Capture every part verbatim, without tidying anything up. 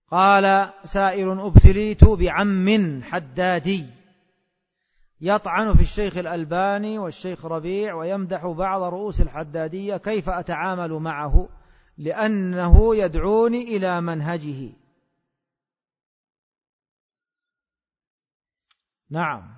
قال سائل: ابتليت بعم حدادي يطعن في الشيخ الألباني والشيخ ربيع ويمدح بعض رؤوس الحدادية، كيف أتعامل معه لأنه يدعوني إلى منهجه؟ نعم،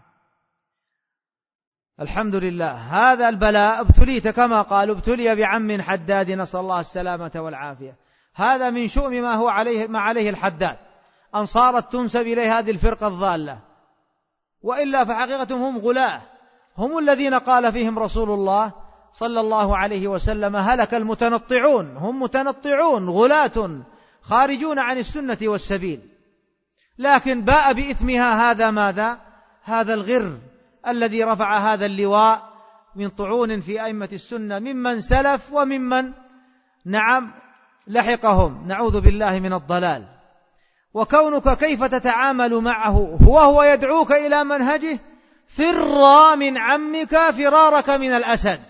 الحمد لله، هذا البلاء ابتليت كما قال ابتلي بعم حداد، نسأل الله السلامة والعافية. هذا من شؤم ما هو عليه ما عليه الحداد، أن صارت تنسب إليه هذه الفرقة الضالة، وإلا فحقيقتهم هم غلاة، هم الذين قال فيهم رسول الله صلى الله عليه وسلم: هلك المتنطعون. هم متنطعون غلاة خارجون عن السنة والسبيل، لكن باء بإثمها هذا ماذا؟ هذا الغر الذي رفع هذا اللواء من طعون في أئمة السنة ممن سلف وممن نعم لحقهم، نعوذ بالله من الضلال. وكونك كيف تتعامل معه وهو يدعوك إلى منهجه؟ فر من عمك فرارك من الأسد،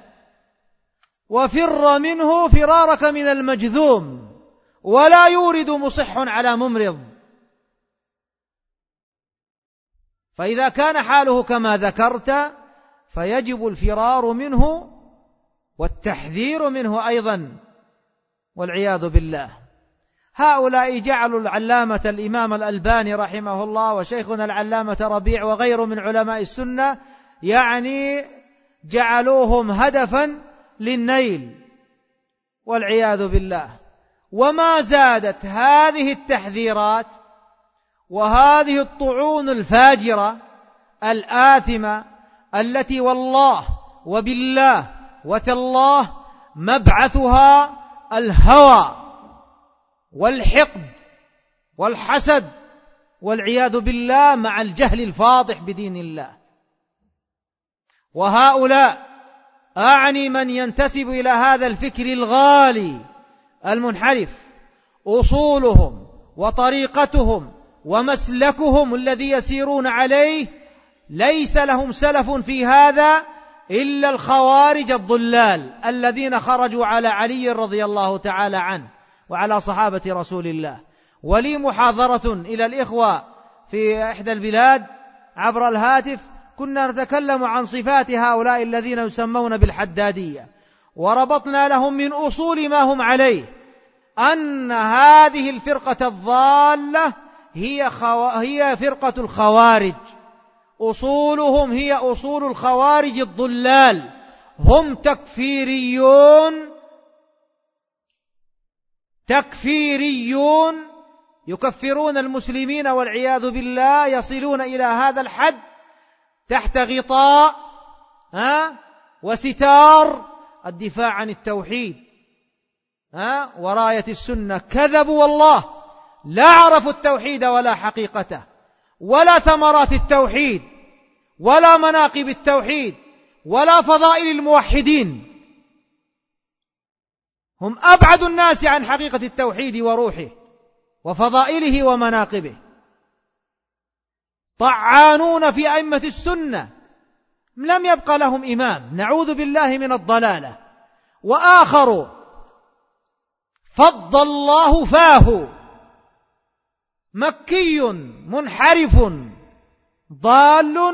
وفر منه فرارك من المجذوم، ولا يورد مصح على ممرض. فإذا كان حاله كما ذكرت فيجب الفرار منه والتحذير منه أيضا، والعياذ بالله. هؤلاء جعلوا العلامة الإمام الألباني رحمه الله وشيخنا العلامة ربيع وغيره من علماء السنة يعني جعلوهم هدفا للنيل، والعياذ بالله. وما زادت هذه التحذيرات وهذه الطعون الفاجرة الآثمة التي والله وبالله وتالله مبعثها الهوى والحقد والحسد، والعياذ بالله، مع الجهل الفاضح بدين الله. وهؤلاء أعني من ينتسب إلى هذا الفكر الغالي المنحرف، أصولهم وطريقتهم ومسلكهم الذي يسيرون عليه ليس لهم سلف في هذا إلا الخوارج الضلال الذين خرجوا على علي رضي الله تعالى عنه وعلى صحابة رسول الله. ولي محاضرة إلى الإخوة في إحدى البلاد عبر الهاتف، كنا نتكلم عن صفات هؤلاء الذين يسمون بالحدادية، وربطنا لهم من أصول ما هم عليه أن هذه الفرقة الضالة هي, خو... هي فرقة الخوارج، أصولهم هي أصول الخوارج الضلال، هم تكفيريون تكفيريون يكفرون المسلمين والعياذ بالله، يصلون إلى هذا الحد تحت غطاء ها وستار الدفاع عن التوحيد ها وراية السنة. كذبوا والله، لا عرفوا التوحيد ولا حقيقته ولا ثمرات التوحيد ولا مناقب التوحيد ولا فضائل الموحدين. هم أبعد الناس عن حقيقة التوحيد وروحه وفضائله ومناقبه. طعانون في أئمة السنة لم يبق لهم إمام، نعوذ بالله من الضلالة. وآخر فض الله فاه، مكي منحرف ضال،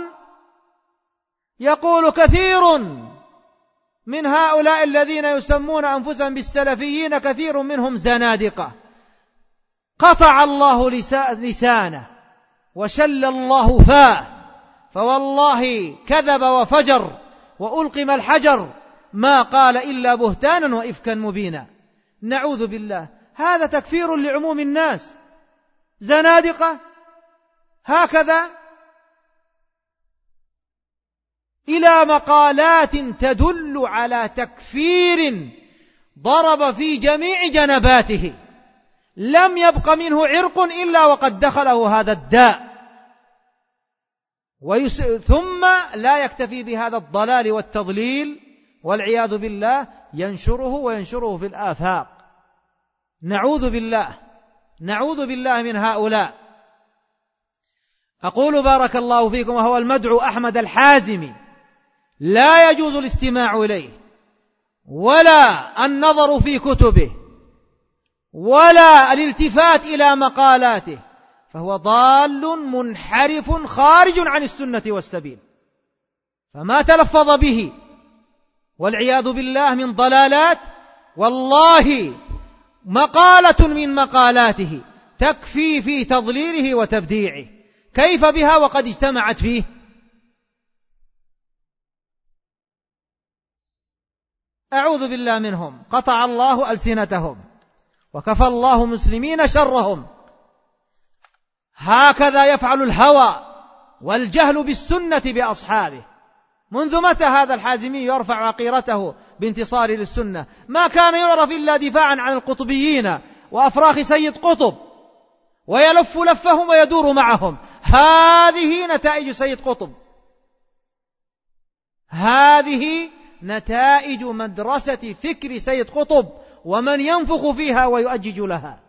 يقول كثير من هؤلاء الذين يسمون أنفسهم بالسلفيين كثير منهم زنادقة، قطع الله لسانه وشل الله فاه، فوالله كذب وفجر وألقم الحجر، ما قال إلا بهتانا وإفكا مبينا. نعوذ بالله، هذا تكفير لعموم الناس، زنادقة هكذا، إلى مقالات تدل على تكفير ضرب في جميع جنباته، لم يبق منه عرق إلا وقد دخله هذا الداء. ويس... ثم لا يكتفي بهذا الضلال والتضليل والعياذ بالله، ينشره وينشره في الآفاق. نعوذ بالله نعوذ بالله من هؤلاء. أقول بارك الله فيكم، وهو المدعو أحمد الحازمي لا يجوز الاستماع إليه ولا النظر في كتبه ولا الالتفات إلى مقالاته، فهو ضال منحرف خارج عن السنة والسبيل. فما تلفظ به والعياذ بالله من ضلالات، والله مقالة من مقالاته تكفي في تضليله وتبديعه، كيف بها وقد اجتمعت فيه؟ أعوذ بالله منهم، قطع الله ألسنتهم وكفى الله مسلمين شرهم. هكذا يفعل الهوى والجهل بالسنة بأصحابه. منذ متى هذا الحازمي يرفع عقيرته بانتصار للسنة؟ ما كان يعرف إلا دفاعا عن القطبيين وأفراخ سيد قطب، ويلف لفهم ويدور معهم. هذه نتائج سيد قطب، هذه نتائج مدرسة فكر سيد قطب ومن ينفخ فيها ويؤجج لها.